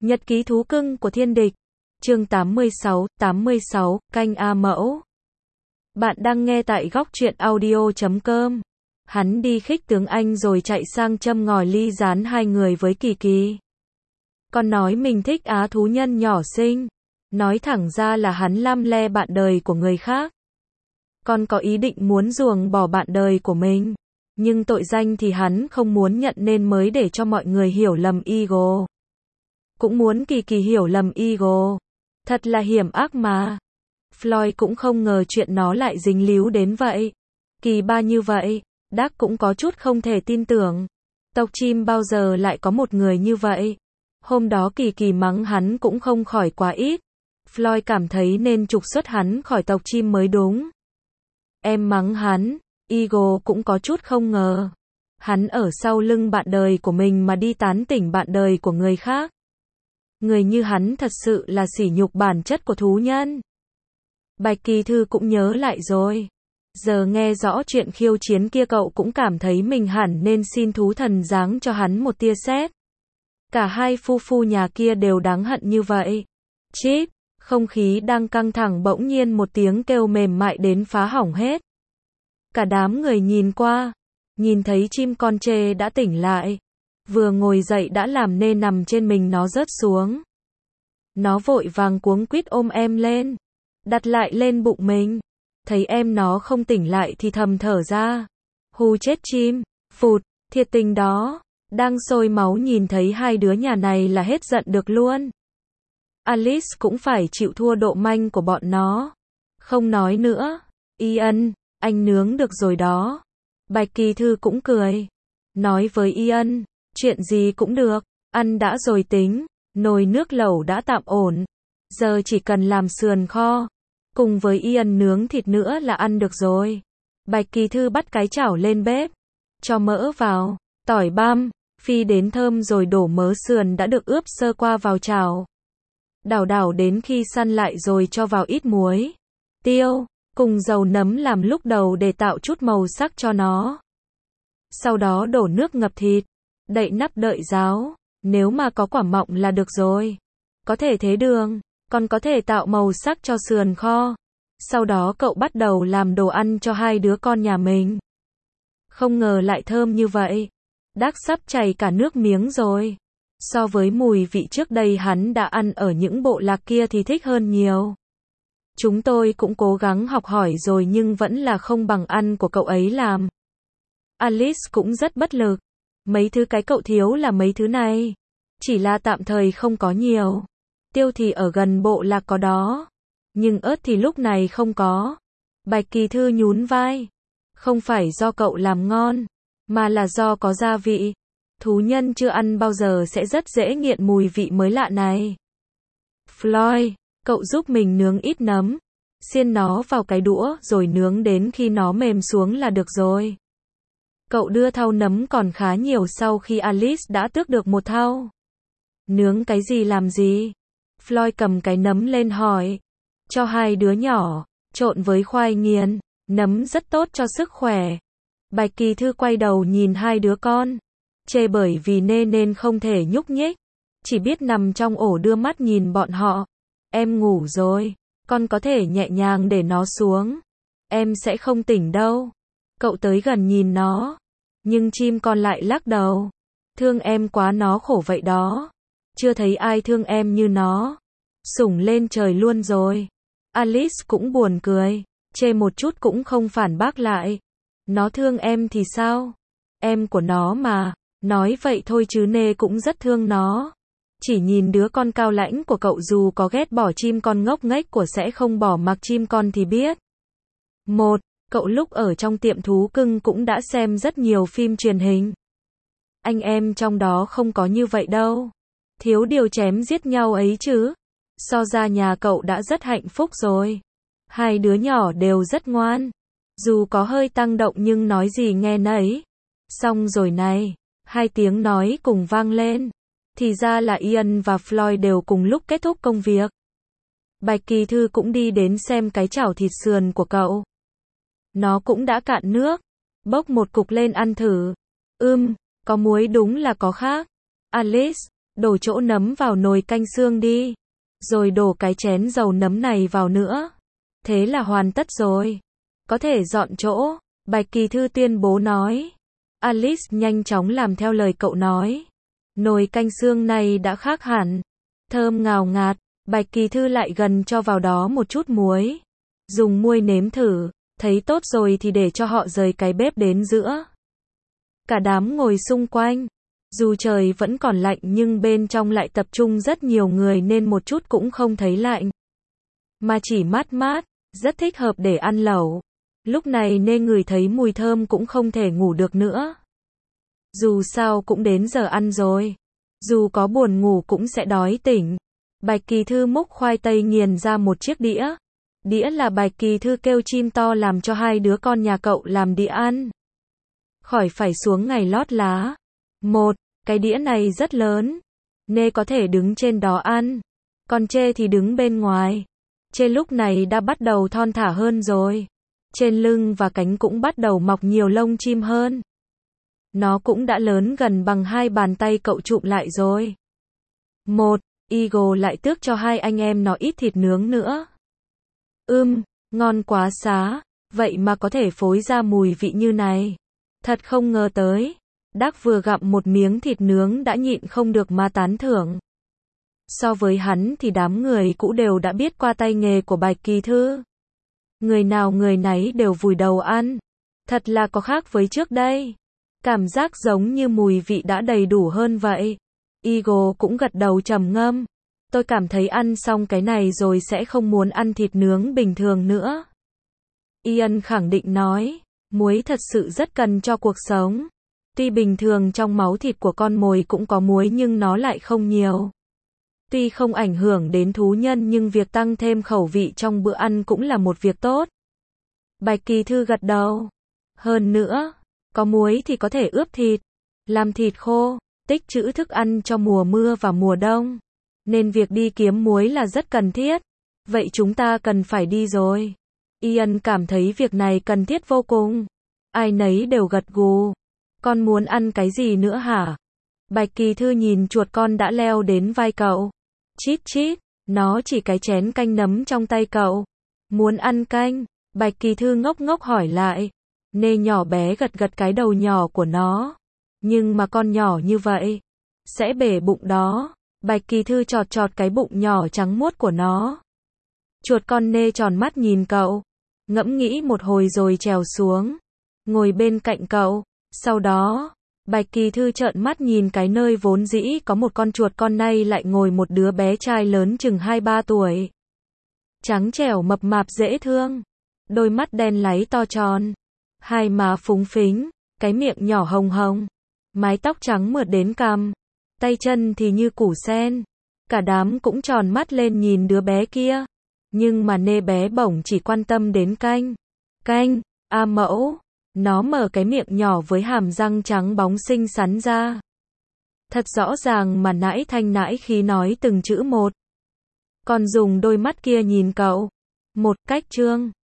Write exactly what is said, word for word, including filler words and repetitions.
Nhật ký thú cưng của thiên địch. Chương tám mươi sáu, tám mươi sáu, canh A mẫu. Bạn đang nghe tại góc truyện audio chấm com. Hắn đi khích tướng Anh rồi chạy sang châm ngòi ly gián hai người với Kỳ Kỳ. Còn nói mình thích á thú nhân nhỏ xinh. Nói thẳng ra là hắn lăm le bạn đời của người khác. Còn có ý định muốn ruồng bỏ bạn đời của mình. Nhưng tội danh thì hắn không muốn nhận nên mới để cho mọi người hiểu lầm Eagle. Cũng muốn Kỳ Kỳ hiểu lầm Eagle. Thật là hiểm ác mà. Floyd cũng không ngờ chuyện nó lại dính líu đến vậy. Kỳ ba như vậy, Đắc cũng có chút không thể tin tưởng. Tộc chim bao giờ lại có một người như vậy. Hôm đó Kỳ Kỳ mắng hắn cũng không khỏi quá ít. Floyd cảm thấy nên trục xuất hắn khỏi tộc chim mới đúng. Em mắng hắn, Eagle cũng có chút không ngờ. Hắn ở sau lưng bạn đời của mình mà đi tán tỉnh bạn đời của người khác. Người như hắn thật sự là sỉ nhục bản chất của thú nhân. Bạch Kỳ Thư cũng nhớ lại rồi. Giờ nghe rõ chuyện khiêu chiến kia cậu cũng cảm thấy mình hẳn nên xin thú thần giáng cho hắn một tia sét. Cả hai phu phu nhà kia đều đáng hận như vậy. Chip, không khí đang căng thẳng bỗng nhiên một tiếng kêu mềm mại đến phá hỏng hết. Cả đám người nhìn qua, nhìn thấy chim con trê đã tỉnh lại. Vừa ngồi dậy đã làm nên nằm trên mình nó rớt xuống. Nó vội vàng cuống quýt ôm em lên, đặt lại lên bụng mình. Thấy em nó không tỉnh lại thì thầm thở ra. Hù chết chim, phụt, thiệt tình đó. Đang sôi máu nhìn thấy hai đứa nhà này là hết giận được luôn. Alice cũng phải chịu thua độ manh của bọn nó. Không nói nữa. Ian, anh nướng được rồi đó. Bạch Kỳ Thư cũng cười. Nói với Ian, chuyện gì cũng được, ăn đã rồi tính. Nồi nước lẩu đã tạm ổn. Giờ chỉ cần làm sườn kho. Cùng với Ian nướng thịt nữa là ăn được rồi. Bạch Kỳ Thư bắt cái chảo lên bếp. Cho mỡ vào, tỏi băm, phi đến thơm rồi đổ mớ sườn đã được ướp sơ qua vào chảo. Đảo đảo đến khi săn lại rồi cho vào ít muối, tiêu, cùng dầu nấm làm lúc đầu để tạo chút màu sắc cho nó. Sau đó đổ nước ngập thịt, đậy nắp đợi ráo. Nếu mà có quả mọng là được rồi. Có thể thế đường, còn có thể tạo màu sắc cho sườn kho. Sau đó cậu bắt đầu làm đồ ăn cho hai đứa con nhà mình. Không ngờ lại thơm như vậy. Đắc sắp chảy cả nước miếng rồi. So với mùi vị trước đây hắn đã ăn ở những bộ lạc kia thì thích hơn nhiều. Chúng tôi cũng cố gắng học hỏi rồi nhưng vẫn là không bằng ăn của cậu ấy làm. Alice cũng rất bất lực. Mấy thứ cái cậu thiếu là mấy thứ này. Chỉ là tạm thời không có nhiều. Tiêu thì ở gần bộ lạc có đó. Nhưng ớt thì lúc này không có. Bạch Kỳ Thư nhún vai. Không phải do cậu làm ngon, mà là do có gia vị. Thú nhân chưa ăn bao giờ sẽ rất dễ nghiện mùi vị mới lạ này. Floyd, cậu giúp mình nướng ít nấm. Xiên nó vào cái đũa rồi nướng đến khi nó mềm xuống là được rồi. Cậu đưa thau nấm còn khá nhiều sau khi Alice đã tước được một thau. Nướng cái gì làm gì? Floyd cầm cái nấm lên hỏi. Cho hai đứa nhỏ, trộn với khoai nghiền. Nấm rất tốt cho sức khỏe. Bạch Kỳ Thư quay đầu nhìn hai đứa con. Chê bởi vì nê nên không thể nhúc nhích. Chỉ biết nằm trong ổ đưa mắt nhìn bọn họ. Em ngủ rồi. Con có thể nhẹ nhàng để nó xuống. Em sẽ không tỉnh đâu. Cậu tới gần nhìn nó. Nhưng chim con lại lắc đầu. Thương em quá nó khổ vậy đó. Chưa thấy ai thương em như nó. Sủng lên trời luôn rồi. Alice cũng buồn cười. Chê một chút cũng không phản bác lại. Nó thương em thì sao? Em của nó mà. Nói vậy thôi chứ nê cũng rất thương nó. Chỉ nhìn đứa con cao lãnh của cậu dù có ghét bỏ chim con ngốc nghếch của sẽ không bỏ mặc chim con thì biết. Một, cậu lúc ở trong tiệm thú cưng cũng đã xem rất nhiều phim truyền hình. Anh em trong đó không có như vậy đâu. Thiếu điều chém giết nhau ấy chứ. So ra nhà cậu đã rất hạnh phúc rồi. Hai đứa nhỏ đều rất ngoan. Dù có hơi tăng động nhưng nói gì nghe nấy. Xong rồi này. Hai tiếng nói cùng vang lên. Thì ra là Ian và Floyd đều cùng lúc kết thúc công việc. Bạch Kỳ Thư cũng đi đến xem cái chảo thịt sườn của cậu. Nó cũng đã cạn nước. Bốc một cục lên ăn thử. Ưm, có muối đúng là có khác. Alice, đổ chỗ nấm vào nồi canh xương đi. Rồi đổ cái chén dầu nấm này vào nữa. Thế là hoàn tất rồi. Có thể dọn chỗ, Bạch Kỳ Thư tuyên bố nói. Alice nhanh chóng làm theo lời cậu nói. Nồi canh xương này đã khác hẳn. Thơm ngào ngạt, Bạch Kỳ Thư lại gần cho vào đó một chút muối. Dùng muôi nếm thử, thấy tốt rồi thì để cho họ rời cái bếp đến giữa. Cả đám ngồi xung quanh. Dù trời vẫn còn lạnh nhưng bên trong lại tập trung rất nhiều người nên một chút cũng không thấy lạnh. Mà chỉ mát mát, rất thích hợp để ăn lẩu. Lúc này nên ngửi thấy mùi thơm cũng không thể ngủ được nữa. Dù sao cũng đến giờ ăn rồi. Dù có buồn ngủ cũng sẽ đói tỉnh. Bạch Kỳ Thư múc khoai tây nghiền ra một chiếc đĩa. Đĩa là Bạch Kỳ Thư kêu chim to làm cho hai đứa con nhà cậu làm đĩa ăn. Khỏi phải xuống ngày lót lá. Một, cái đĩa này rất lớn. Nê có thể đứng trên đó ăn. Còn Chê thì đứng bên ngoài. Chê lúc này đã bắt đầu thon thả hơn rồi. Trên lưng và cánh cũng bắt đầu mọc nhiều lông chim hơn. Nó cũng đã lớn gần bằng hai bàn tay cậu chụm lại rồi. Một, Eagle lại tước cho hai anh em nó ít thịt nướng nữa. Ưm, ngon quá xá, vậy mà có thể phối ra mùi vị như này. Thật không ngờ tới. Đắc vừa gặm một miếng thịt nướng đã nhịn không được mà tán thưởng. So với hắn thì đám người cũ đều đã biết qua tay nghề của Bạch Kỳ Thư. Người nào người nấy đều vùi đầu ăn. Thật là có khác với trước đây. Cảm giác giống như mùi vị đã đầy đủ hơn vậy. Eagle cũng gật đầu trầm ngâm. Tôi cảm thấy ăn xong cái này rồi sẽ không muốn ăn thịt nướng bình thường nữa. Ian khẳng định nói, muối thật sự rất cần cho cuộc sống. Tuy bình thường trong máu thịt của con mồi cũng có muối nhưng nó lại không nhiều. Tuy không ảnh hưởng đến thú nhân nhưng việc tăng thêm khẩu vị trong bữa ăn cũng là một việc tốt. Bạch Kỳ Thư gật đầu. Hơn nữa, có muối thì có thể ướp thịt, làm thịt khô, tích trữ thức ăn cho mùa mưa và mùa đông. Nên việc đi kiếm muối là rất cần thiết. Vậy chúng ta cần phải đi rồi. Ian cảm thấy việc này cần thiết vô cùng. Ai nấy đều gật gù. Con muốn ăn cái gì nữa hả? Bạch Kỳ Thư nhìn chuột con đã leo đến vai cậu. Chít chít, nó chỉ cái chén canh nấm trong tay cậu. Muốn ăn canh? Bạch Kỳ Thư ngốc ngốc hỏi lại. Nê nhỏ bé gật gật cái đầu nhỏ của nó. Nhưng mà con nhỏ như vậy, sẽ bể bụng đó. Bạch Kỳ Thư chọt chọt cái bụng nhỏ trắng muốt của nó. Chuột con nê tròn mắt nhìn cậu. Ngẫm nghĩ một hồi rồi trèo xuống. Ngồi bên cạnh cậu. Sau đó, Bạch Kỳ Thư trợn mắt nhìn cái nơi vốn dĩ có một con chuột con nay lại ngồi một đứa bé trai lớn chừng hai ba tuổi. Trắng trẻo mập mạp dễ thương. Đôi mắt đen láy to tròn. Hai má phúng phính. Cái miệng nhỏ hồng hồng. Mái tóc trắng mượt đến cằm. Tay chân thì như củ sen. Cả đám cũng tròn mắt lên nhìn đứa bé kia. Nhưng mà nê bé bổng chỉ quan tâm đến canh. Canh, a mẫu. Nó mở cái miệng nhỏ với hàm răng trắng bóng xinh xắn ra. Thật rõ ràng mà nãi thanh nãi khí nói từng chữ một. Còn dùng đôi mắt kia nhìn cậu. Một cách trương.